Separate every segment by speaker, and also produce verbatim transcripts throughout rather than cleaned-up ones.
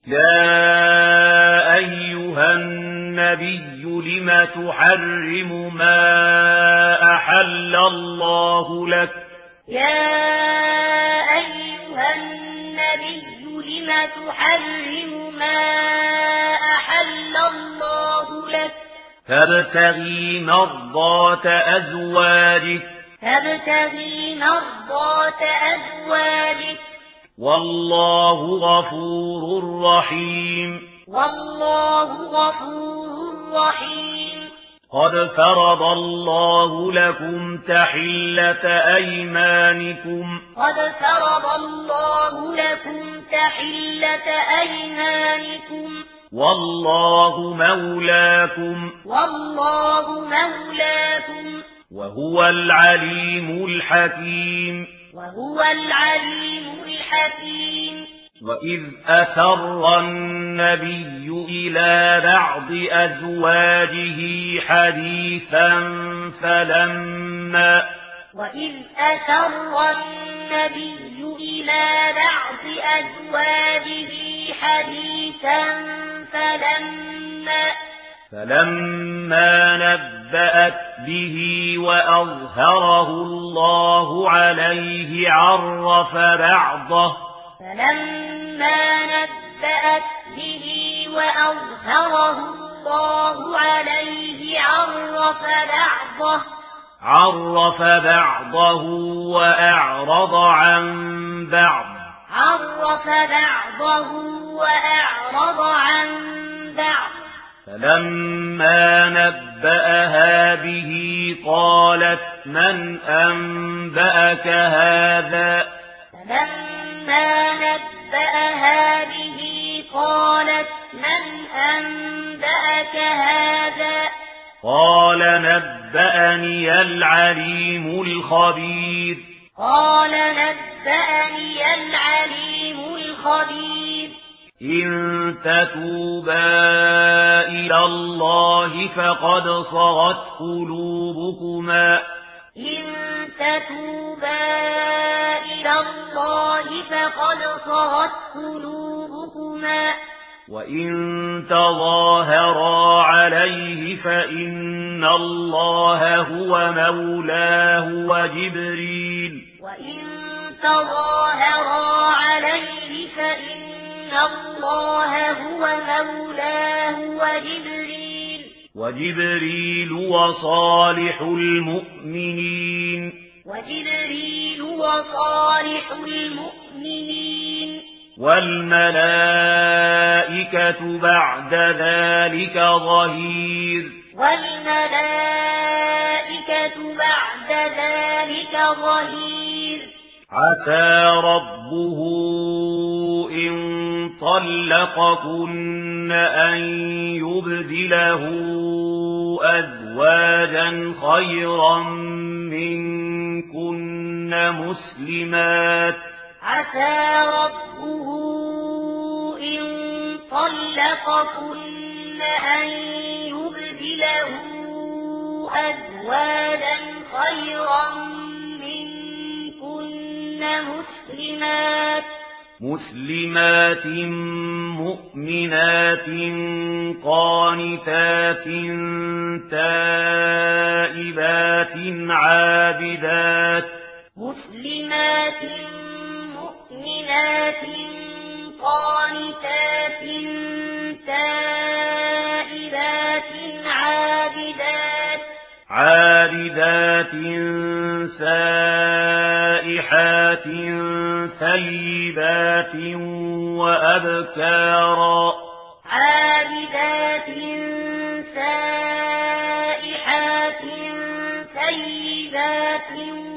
Speaker 1: يا أيها النبي لم تحرم ما أحل الله لك
Speaker 2: يا أيها النبي لم تحرم ما أحل الله لك
Speaker 1: تبتغي مرضات أزواجك
Speaker 2: تبتغي مرضات أزواجك
Speaker 1: والله غفور رحيم
Speaker 2: والله غفور رحيم
Speaker 1: قد فرض الله لكم تحلة أيمانكم
Speaker 2: قد فرض الله لكم تحلة أيمانكم
Speaker 1: والله مولاكم
Speaker 2: والله مولاكم
Speaker 1: وهو العليم الحكيم
Speaker 2: وهو العليم الحكيم
Speaker 1: وإذ أسر النبي إلى بعض أزواجه حديثا فلما
Speaker 2: وإذ أسر النبي إلى بعض أزواجه حديثا فلما
Speaker 1: فلما نبأت به وأظهره الله عليه عرف بعضه
Speaker 2: فلما نبأت به وأظهره الله عليه عرف بعضه
Speaker 1: عرف بعضه وأعرض عن بعض
Speaker 2: عرف بعضه وأعرض عن بعض
Speaker 1: فلما نبأها به قالت من أنبأك هذا
Speaker 2: فلما نبأها به قالت من أنبأك هذا
Speaker 1: قال نبأني العليم الخبير
Speaker 2: قال نبأني العليم الخبير
Speaker 1: إن تتوبا إلى الله فقد صغت قلوبكما
Speaker 2: إن تتوبا إلى الله فقد صغت قلوبكما
Speaker 1: وإن تظاهرا عليه فإن الله هو مولاه وجبريل
Speaker 2: وإن تظاهرا عليه فإن الله هو مولاه وجبريل
Speaker 1: وجبريل وصالح المؤمنين
Speaker 2: وجبريل وصالح المؤمنين
Speaker 1: والملائكة بعد ذلك ظهير
Speaker 2: والملائكة بعد ذلك ظهير
Speaker 1: عسى ربه إن طلقكن أن يبدله أزواجا خيرا منكن مسلمات
Speaker 2: عسى ربه إن طلقكن أن يبدله أزواجا خيرا منكن مسلمات
Speaker 1: مسلمات مؤمنات قانتات تائبات عابدات
Speaker 2: مسلمات مؤمنات قانتات تائبات عابدات
Speaker 1: عابدات سائحات ثيبات وأبكارا
Speaker 2: عابدات سائحات ثيبات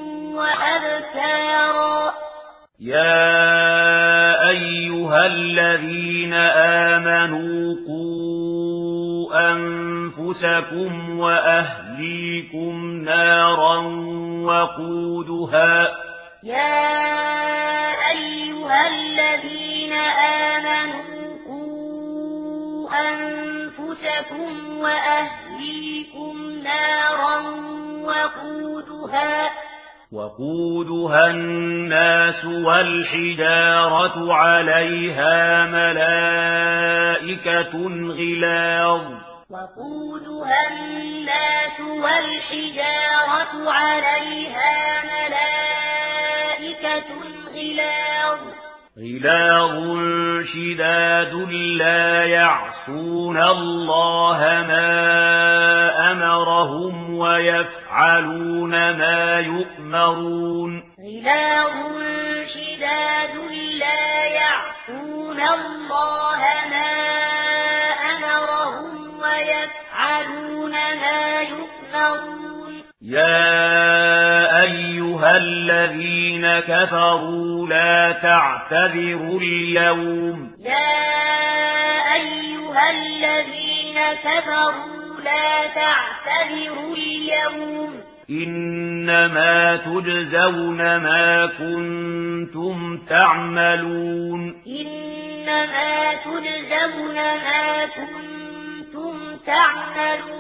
Speaker 2: وأبكارا
Speaker 1: يا أيها الذين آمنوا قوا أنفسكم وأهليكم نارا وقودها
Speaker 2: يا أيها الذين آمنوا قوا أنفسكم وأهليكم نارا وقودها
Speaker 1: وقودها الناس والحجارة عليها ملائكة غلاظ
Speaker 2: وقودها الناس والحجارة عليها ملائكة غلاظ
Speaker 1: غلاظ شداد لا يعصون الله ما أمرهم ويفعلون ما يؤمرون
Speaker 2: غلاظ شداد لا يعصون الله ما أمرهم ويفعلون ما يؤمرون
Speaker 1: يا أيها الذين كفروا لا تعتذروا اليوم
Speaker 2: يا أيها الذين كفروا لا تعتذروا اليوم
Speaker 1: إنما تجزون ما كنتم تعملون
Speaker 2: إنما تجزون ما كنتم تعملون